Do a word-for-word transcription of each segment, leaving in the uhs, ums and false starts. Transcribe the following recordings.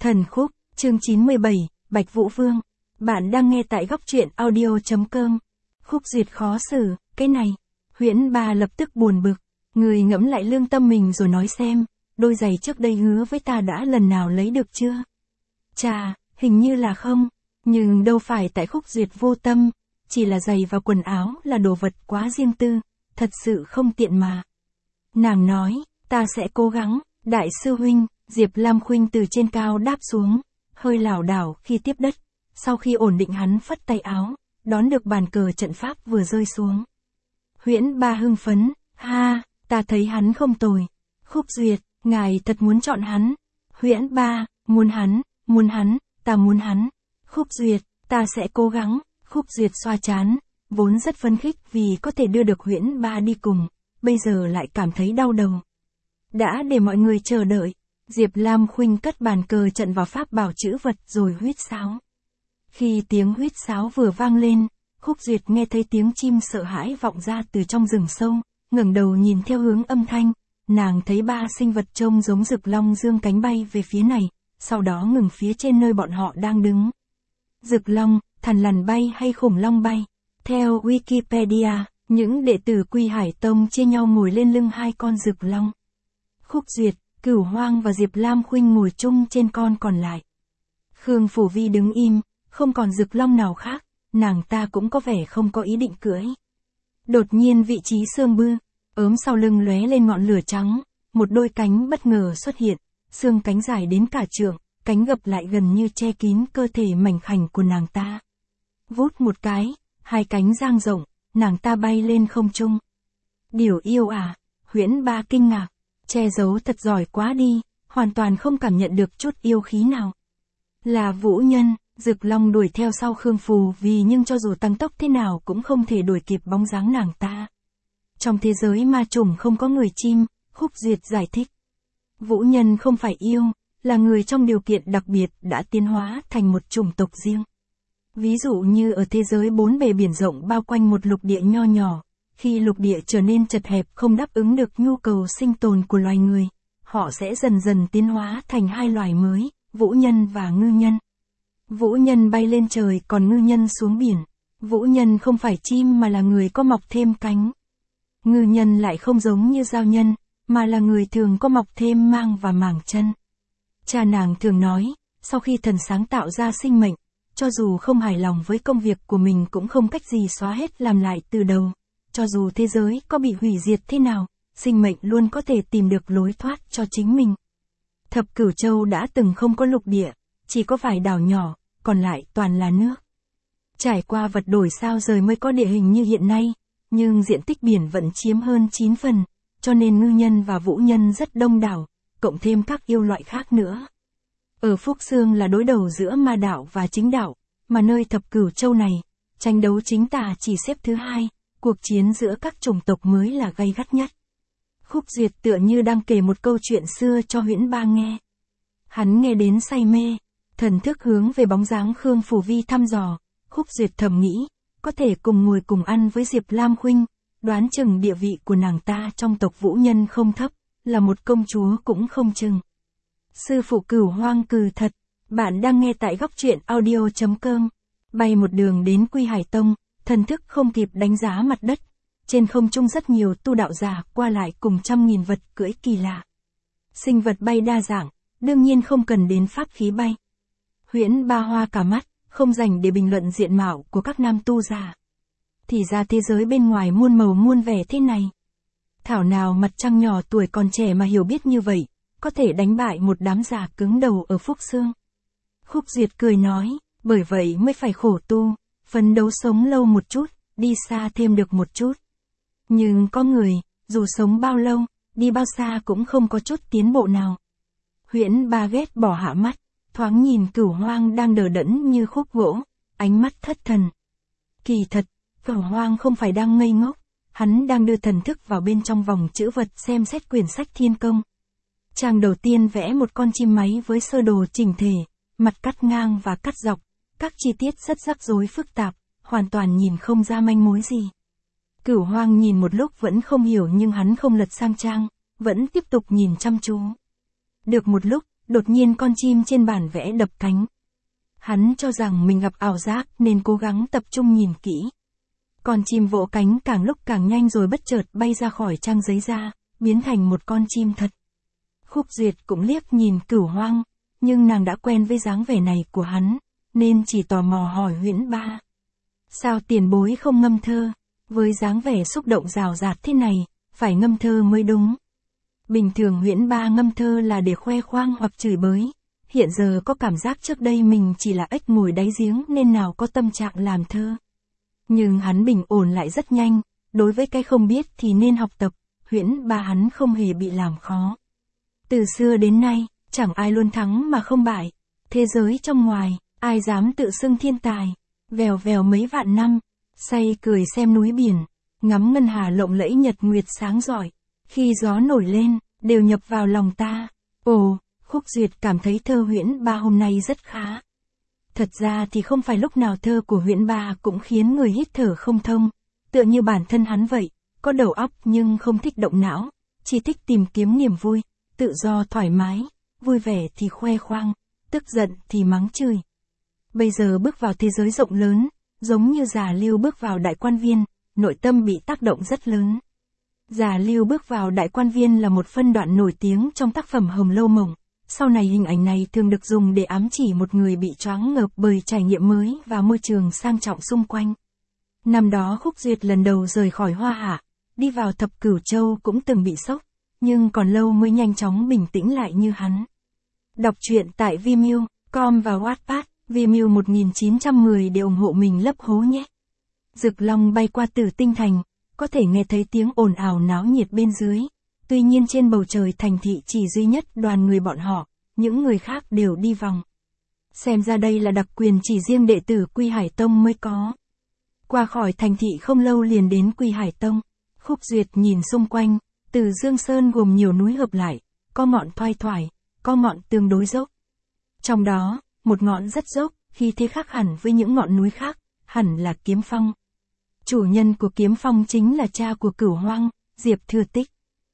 Thần khúc, chương chín mươi bảy, Bạch Vũ Vương. Bạn đang nghe tại góc truyện audio.com. Khúc duyệt khó xử, cái này. Huyễn Ba lập tức buồn bực. Người ngẫm lại lương tâm mình rồi nói xem, đôi giày trước đây hứa với ta đã lần nào lấy được chưa? Chà, hình như là không. Nhưng đâu phải tại Khúc duyệt vô tâm, chỉ là giày và quần áo là đồ vật quá riêng tư, thật sự không tiện mà. Nàng nói, ta sẽ cố gắng, đại sư huynh. Diệp Lam Khuynh từ trên cao đáp xuống, hơi lảo đảo khi tiếp đất. Sau khi ổn định hắn phất tay áo, đón được bàn cờ trận pháp vừa rơi xuống. Huyễn Ba hưng phấn, ha, ta thấy hắn không tồi. Khúc duyệt, ngài thật muốn chọn hắn. Huyễn Ba, muốn hắn, muốn hắn, ta muốn hắn. Khúc duyệt, ta sẽ cố gắng. Khúc duyệt xoa trán, vốn rất phấn khích vì có thể đưa được Huyễn Ba đi cùng, bây giờ lại cảm thấy đau đầu. Đã để mọi người chờ đợi. Diệp Lam Khuynh cất bàn cờ trận vào pháp bảo chữ vật rồi huýt sáo. Khi tiếng huýt sáo vừa vang lên, Khúc duyệt nghe thấy tiếng chim sợ hãi vọng ra từ trong rừng sâu, ngẩng đầu nhìn theo hướng âm thanh, nàng thấy ba sinh vật trông giống rực long dương cánh bay về phía này, sau đó ngừng phía trên nơi bọn họ đang đứng. Rực long, thằn lằn bay hay khủng long bay? Theo Wikipedia, những đệ tử Quy Hải Tông chia nhau ngồi lên lưng hai con rực long. Khúc duyệt, Cửu Hoang và Diệp Lam Khuynh ngồi chung trên con còn lại. Khương Phủ Vi đứng im, không còn rực long nào khác, nàng ta cũng có vẻ không có ý định cưỡi. Đột nhiên vị trí xương bư, ốm sau lưng lóe lên ngọn lửa trắng, một đôi cánh bất ngờ xuất hiện, xương cánh dài đến cả trượng, cánh gập lại gần như che kín cơ thể mảnh khảnh của nàng ta. Vút một cái, hai cánh dang rộng, nàng ta bay lên không trung. Điều yêu à? Huyễn Ba kinh ngạc. Che giấu thật giỏi quá đi, hoàn toàn không cảm nhận được chút yêu khí nào. Là Vũ Nhân, Rực Long đuổi theo sau Khương Phù vì nhưng cho dù tăng tốc thế nào cũng không thể đuổi kịp bóng dáng nàng ta. Trong thế giới ma trùng không có người chim, Khúc duyệt giải thích. Vũ Nhân không phải yêu, là người trong điều kiện đặc biệt đã tiến hóa thành một chủng tộc riêng. Ví dụ như ở thế giới bốn bề biển rộng bao quanh một lục địa nho nhỏ. Khi lục địa trở nên chật hẹp không đáp ứng được nhu cầu sinh tồn của loài người, họ sẽ dần dần tiến hóa thành hai loài mới, Vũ Nhân và Ngư Nhân. Vũ Nhân bay lên trời còn Ngư Nhân xuống biển. Vũ Nhân không phải chim mà là người có mọc thêm cánh. Ngư Nhân lại không giống như Giao Nhân, mà là người thường có mọc thêm mang và màng chân. Cha nàng thường nói, sau khi thần sáng tạo ra sinh mệnh, cho dù không hài lòng với công việc của mình cũng không cách gì xóa hết làm lại từ đầu. Cho dù thế giới có bị hủy diệt thế nào, sinh mệnh luôn có thể tìm được lối thoát cho chính mình. Thập Cửu Châu đã từng không có lục địa, chỉ có vài đảo nhỏ, còn lại toàn là nước. Trải qua vật đổi sao rời mới có địa hình như hiện nay, nhưng diện tích biển vẫn chiếm hơn chín phần, cho nên Ngư Nhân và Vũ Nhân rất đông đảo, cộng thêm các yêu loại khác nữa. Ở Phúc Xương là đối đầu giữa ma đạo và chính đạo, mà nơi Thập Cửu Châu này, tranh đấu chính tà chỉ xếp thứ hai. Cuộc chiến giữa các chủng tộc mới là gay gắt nhất. Khúc duyệt tựa như đang kể một câu chuyện xưa cho Huyễn Ba nghe. Hắn nghe đến say mê, thần thức hướng về bóng dáng Khương Phủ Vi thăm dò, Khúc duyệt thầm nghĩ, có thể cùng ngồi cùng ăn với Diệp Lam Khuynh, đoán chừng địa vị của nàng ta trong tộc Vũ Nhân không thấp, là một công chúa cũng không chừng. Sư phụ Cửu Hoang cừ thật, bạn đang nghe tại góc truyện audio.com, bay một đường đến Quy Hải Tông. Thần thức không kịp đánh giá mặt đất, trên không trung rất nhiều tu đạo giả qua lại cùng trăm nghìn vật cưỡi kỳ lạ. Sinh vật bay đa dạng, đương nhiên không cần đến pháp khí bay. Huyễn Ba hoa cả mắt, không dành để bình luận diện mạo của các nam tu giả. Thì ra thế giới bên ngoài muôn màu muôn vẻ thế này. Thảo nào mặt trăng nhỏ tuổi còn trẻ mà hiểu biết như vậy, có thể đánh bại một đám già cứng đầu ở Phúc Xương. Khúc duyệt cười nói, bởi vậy mới phải khổ tu. Phấn đấu sống lâu một chút, đi xa thêm được một chút. Nhưng có người, dù sống bao lâu, đi bao xa cũng không có chút tiến bộ nào. Huyễn Ba ghét bỏ hạ mắt, thoáng nhìn Cửu Hoang đang đờ đẫn như khúc gỗ, ánh mắt thất thần. Kỳ thật, Cửu Hoang không phải đang ngây ngốc, hắn đang đưa thần thức vào bên trong vòng chữ vật xem xét quyển sách Thiên Công. Trang đầu tiên vẽ một con chim máy với sơ đồ chỉnh thể, mặt cắt ngang và cắt dọc. Các chi tiết rất rắc rối phức tạp, hoàn toàn nhìn không ra manh mối gì. Cửu Hoang nhìn một lúc vẫn không hiểu nhưng hắn không lật sang trang, vẫn tiếp tục nhìn chăm chú. Được một lúc, đột nhiên con chim trên bản vẽ đập cánh. Hắn cho rằng mình gặp ảo giác nên cố gắng tập trung nhìn kỹ. Con chim vỗ cánh càng lúc càng nhanh rồi bất chợt bay ra khỏi trang giấy ra, biến thành một con chim thật. Khúc Duyệt cũng liếc nhìn Cửu Hoang, nhưng nàng đã quen với dáng vẻ này của hắn, nên chỉ tò mò hỏi Huyễn Ba. Sao tiền bối không ngâm thơ? Với dáng vẻ xúc động rào rạt thế này, phải ngâm thơ mới đúng. Bình thường Huyễn Ba ngâm thơ là để khoe khoang hoặc chửi bới. Hiện giờ có cảm giác trước đây mình chỉ là ếch ngồi đáy giếng nên nào có tâm trạng làm thơ. Nhưng hắn bình ổn lại rất nhanh, đối với cái không biết thì nên học tập, Huyễn Ba hắn không hề bị làm khó. Từ xưa đến nay, chẳng ai luôn thắng mà không bại. Thế giới trong ngoài, ai dám tự xưng thiên tài. Vèo vèo mấy vạn năm, say cười xem núi biển, ngắm ngân hà lộng lẫy nhật nguyệt sáng rọi. Khi gió nổi lên, đều nhập vào lòng ta. Ồ, Khúc Duyệt cảm thấy thơ Huyễn Ba hôm nay rất khá. Thật ra thì không phải lúc nào thơ của Huyễn Ba cũng khiến người hít thở không thông, tựa như bản thân hắn vậy, có đầu óc nhưng không thích động não, chỉ thích tìm kiếm niềm vui, tự do thoải mái, vui vẻ thì khoe khoang, tức giận thì mắng chửi. Bây giờ bước vào thế giới rộng lớn, giống như Già Lưu bước vào Đại Quan Viên, nội tâm bị tác động rất lớn. Già Lưu bước vào Đại Quan Viên là một phân đoạn nổi tiếng trong tác phẩm Hồng Lâu Mộng. Sau này hình ảnh này thường được dùng để ám chỉ một người bị choáng ngợp bởi trải nghiệm mới và môi trường sang trọng xung quanh. Năm đó Khúc Duyệt lần đầu rời khỏi Hoa Hạ, đi vào Thập Cửu Châu cũng từng bị sốc, nhưng còn lâu mới nhanh chóng bình tĩnh lại như hắn. Đọc truyện tại Vimeo, com và Wattpad, Vimeo một nghìn chín trăm mười để ủng hộ mình lấp hố nhé. Dực Long bay qua Tử Tinh Thành, có thể nghe thấy tiếng ồn ào náo nhiệt bên dưới. Tuy nhiên trên bầu trời thành thị chỉ duy nhất đoàn người bọn họ, những người khác đều đi vòng. Xem ra đây là đặc quyền chỉ riêng đệ tử Quy Hải Tông mới có. Qua khỏi thành thị không lâu liền đến Quy Hải Tông. Khúc Duyệt nhìn xung quanh, Từ Dương Sơn gồm nhiều núi hợp lại, có ngọn thoai thoải, có ngọn tương đối dốc. Trong đó, một ngọn rất dốc, khi thế khác hẳn với những ngọn núi khác, hẳn là Kiếm Phong. Chủ nhân của Kiếm Phong chính là cha của Cửu Hoang, Diệp Thừa Tích.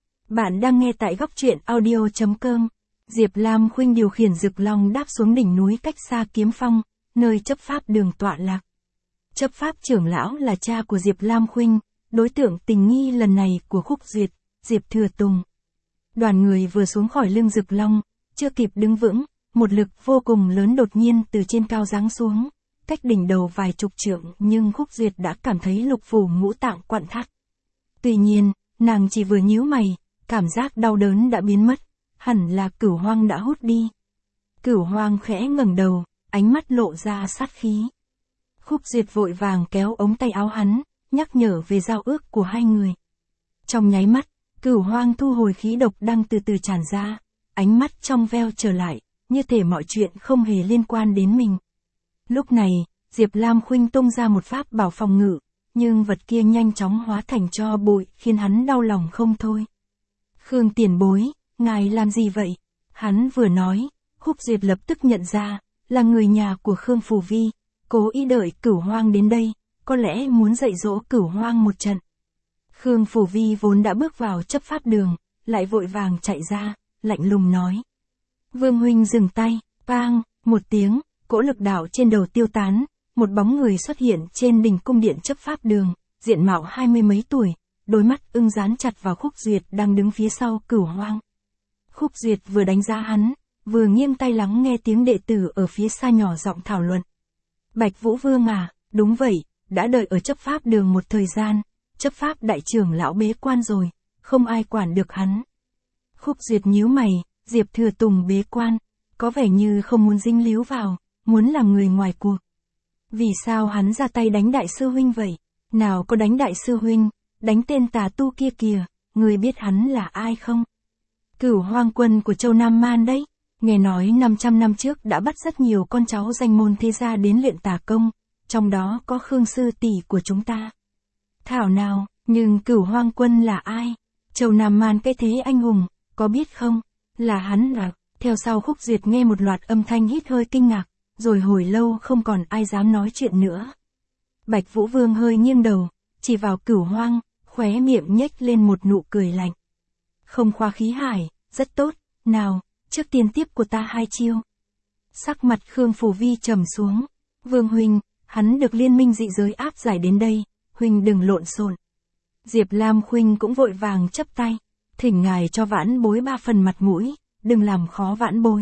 Bạn đang nghe tại góc truyện audio chấm com. Diệp Lam Khuynh điều khiển Dực Long đáp xuống đỉnh núi cách xa Kiếm Phong, nơi chấp pháp đường tọa lạc. Chấp pháp trưởng lão là cha của Diệp Lam Khuynh, đối tượng tình nghi lần này của Khúc Duyệt, Diệp Thừa Tùng. Đoàn người vừa xuống khỏi lưng Dực Long, chưa kịp đứng vững, một lực vô cùng lớn đột nhiên từ trên cao giáng xuống, cách đỉnh đầu vài chục trượng nhưng Khúc Duyệt đã cảm thấy lục phủ ngũ tạng quặn thắt. Tuy nhiên, nàng chỉ vừa nhíu mày, cảm giác đau đớn đã biến mất, hẳn là Cửu Hoang đã hút đi. Cửu Hoang khẽ ngẩng đầu, ánh mắt lộ ra sát khí. Khúc Duyệt vội vàng kéo ống tay áo hắn, nhắc nhở về giao ước của hai người. Trong nháy mắt, Cửu Hoang thu hồi khí độc đang từ từ tràn ra, ánh mắt trong veo trở lại, như thể mọi chuyện không hề liên quan đến mình. Lúc này, Diệp Lam Khuynh tung ra một pháp bảo phòng ngự, nhưng vật kia nhanh chóng hóa thành tro bụi khiến hắn đau lòng không thôi. Khương tiền bối, ngài làm gì vậy? Hắn vừa nói, Khúc Duyệt lập tức nhận ra, là người nhà của Khương Phù Vi, cố ý đợi Cửu Hoang đến đây, có lẽ muốn dạy dỗ Cửu Hoang một trận. Khương Phù Vi vốn đã bước vào chấp pháp đường, lại vội vàng chạy ra, lạnh lùng nói. Vương huynh dừng tay, bang, một tiếng, cỗ lực đạo trên đầu tiêu tán, một bóng người xuất hiện trên đỉnh cung điện chấp pháp đường, diện mạo hai mươi mấy tuổi, đôi mắt ưng dán chặt vào Khúc Duyệt đang đứng phía sau Cửu Hoang. Khúc Duyệt vừa đánh giá hắn, vừa nghiêng tay lắng nghe tiếng đệ tử ở phía xa nhỏ giọng thảo luận. Bạch Vũ Vương à, đúng vậy, đã đợi ở chấp pháp đường một thời gian, chấp pháp đại trưởng lão bế quan rồi, không ai quản được hắn. Khúc Duyệt nhíu mày, Diệp Thừa Tùng bế quan, có vẻ như không muốn dính líu vào, muốn làm người ngoài cuộc. Vì sao hắn ra tay đánh đại sư huynh vậy? Nào có đánh đại sư huynh, đánh tên tà tu kia kìa, người biết hắn là ai không? Cửu Hoang quân của Châu Nam Man đấy, nghe nói năm trăm năm trước đã bắt rất nhiều con cháu danh môn thế gia đến luyện tà công, trong đó có Khương sư tỷ của chúng ta. Thảo nào, nhưng Cửu Hoang quân là ai? Châu Nam Man cái thế anh hùng, có biết không? Là hắn à? Theo sau Khúc Duyệt nghe một loạt âm thanh hít hơi kinh ngạc, rồi hồi lâu không còn ai dám nói chuyện nữa. Bạch Vũ Vương hơi nghiêng đầu, chỉ vào Cửu Hoang, khóe miệng nhếch lên một nụ cười lạnh. Không khoa khí hải, rất tốt, nào, trước tiên tiếp của ta hai chiêu. Sắc mặt Khương Phù Vi trầm xuống. Vương huynh, hắn được liên minh dị giới áp giải đến đây, huynh đừng lộn xộn. Diệp Lam Khuynh cũng vội vàng chấp tay, thỉnh ngài cho vãn bối ba phần mặt mũi, đừng làm khó vãn bối.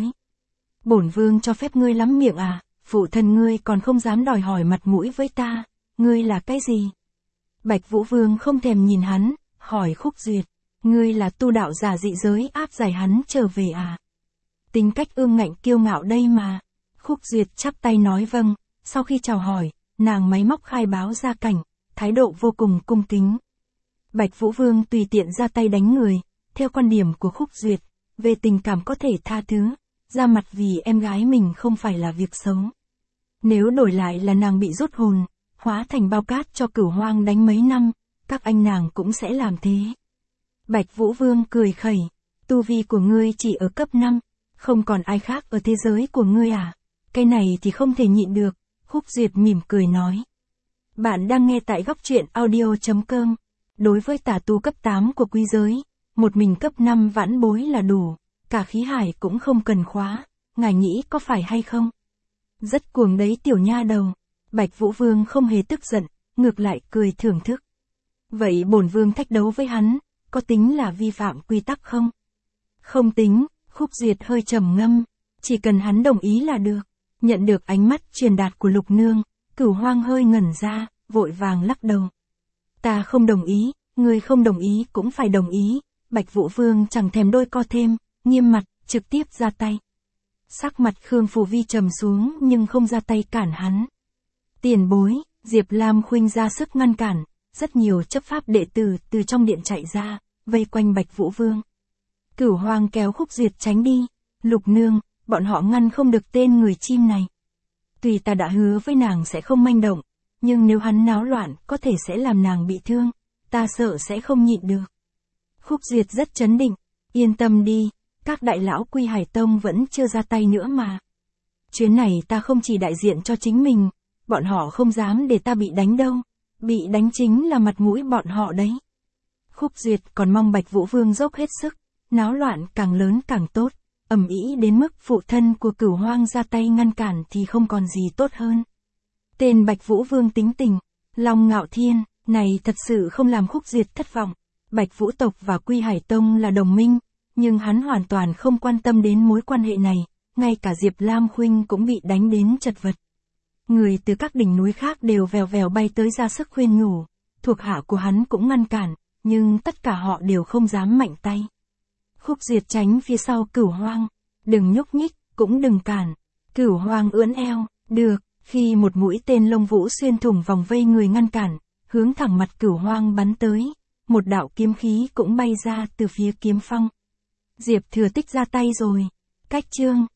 Bổn vương cho phép ngươi lắm miệng à, phụ thân ngươi còn không dám đòi hỏi mặt mũi với ta, ngươi là cái gì? Bạch Vũ Vương không thèm nhìn hắn, hỏi Khúc Duyệt, ngươi là tu đạo giả dị giới áp giải hắn trở về à? Tính cách ương ngạnh kiêu ngạo đây mà. Khúc Duyệt chắp tay nói vâng, sau khi chào hỏi, nàng máy móc khai báo gia cảnh, thái độ vô cùng cung kính. Bạch Vũ Vương tùy tiện ra tay đánh người, theo quan điểm của Khúc Duyệt, về tình cảm có thể tha thứ, ra mặt vì em gái mình không phải là việc xấu. Nếu đổi lại là nàng bị rút hồn, hóa thành bao cát cho Cửu Hoang đánh mấy năm, các anh nàng cũng sẽ làm thế. Bạch Vũ Vương cười khẩy, tu vi của ngươi chỉ ở cấp năm, không còn ai khác ở thế giới của ngươi à? Cái này thì không thể nhịn được, Khúc Duyệt mỉm cười nói. Bạn đang nghe tại góc truyện audio chấm com. Đối với tà tu cấp tám của quý giới, một mình cấp năm vãn bối là đủ, cả khí hải cũng không cần khóa, ngài nghĩ có phải hay không? Rất cuồng đấy tiểu nha đầu. Bạch Vũ Vương không hề tức giận, ngược lại cười thưởng thức. Vậy bổn vương thách đấu với hắn, có tính là vi phạm quy tắc không? Không tính, Khúc Duyệt hơi trầm ngâm, chỉ cần hắn đồng ý là được. Nhận được ánh mắt truyền đạt của Lục Nương, Cửu Hoang hơi ngẩn ra, vội vàng lắc đầu. Ta không đồng ý, người không đồng ý cũng phải đồng ý. Bạch Vũ Vương chẳng thèm đôi co thêm, nghiêm mặt, trực tiếp ra tay. Sắc mặt Khương Phù Vi trầm xuống nhưng không ra tay cản hắn. Tiền bối, Diệp Lam Khuynh ra sức ngăn cản, rất nhiều chấp pháp đệ tử từ trong điện chạy ra, vây quanh Bạch Vũ Vương. Cửu Hoang kéo Khúc Duyệt tránh đi. Lục Nương, bọn họ ngăn không được tên người chim này. Tuy ta đã hứa với nàng sẽ không manh động, nhưng nếu hắn náo loạn có thể sẽ làm nàng bị thương, ta sợ sẽ không nhịn được. Khúc Duyệt rất trấn định, yên tâm đi, các đại lão Quy Hải Tông vẫn chưa ra tay nữa mà. Chuyến này ta không chỉ đại diện cho chính mình, bọn họ không dám để ta bị đánh đâu, bị đánh chính là mặt mũi bọn họ đấy. Khúc Duyệt còn mong Bạch Vũ Vương dốc hết sức, náo loạn càng lớn càng tốt, ầm ĩ đến mức phụ thân của Cửu Hoang ra tay ngăn cản thì không còn gì tốt hơn. Tên Bạch Vũ Vương tính tình, Long Ngạo Thiên, này thật sự không làm Khúc Duyệt thất vọng. Bạch Vũ tộc và Quy Hải Tông là đồng minh, nhưng hắn hoàn toàn không quan tâm đến mối quan hệ này, ngay cả Diệp Lam Khuynh cũng bị đánh đến chật vật. Người từ các đỉnh núi khác đều vèo vèo bay tới ra sức khuyên nhủ, thuộc hạ của hắn cũng ngăn cản, nhưng tất cả họ đều không dám mạnh tay. Khúc Duyệt tránh phía sau Cửu Hoang, đừng nhúc nhích, cũng đừng cản. Cửu Hoang ưỡn eo, được, khi một mũi tên lông vũ xuyên thủng vòng vây người ngăn cản, hướng thẳng mặt Cửu Hoang bắn tới, một đạo kiếm khí cũng bay ra từ phía kiếm phong. Diệp Thừa Tích ra tay rồi. Cách chương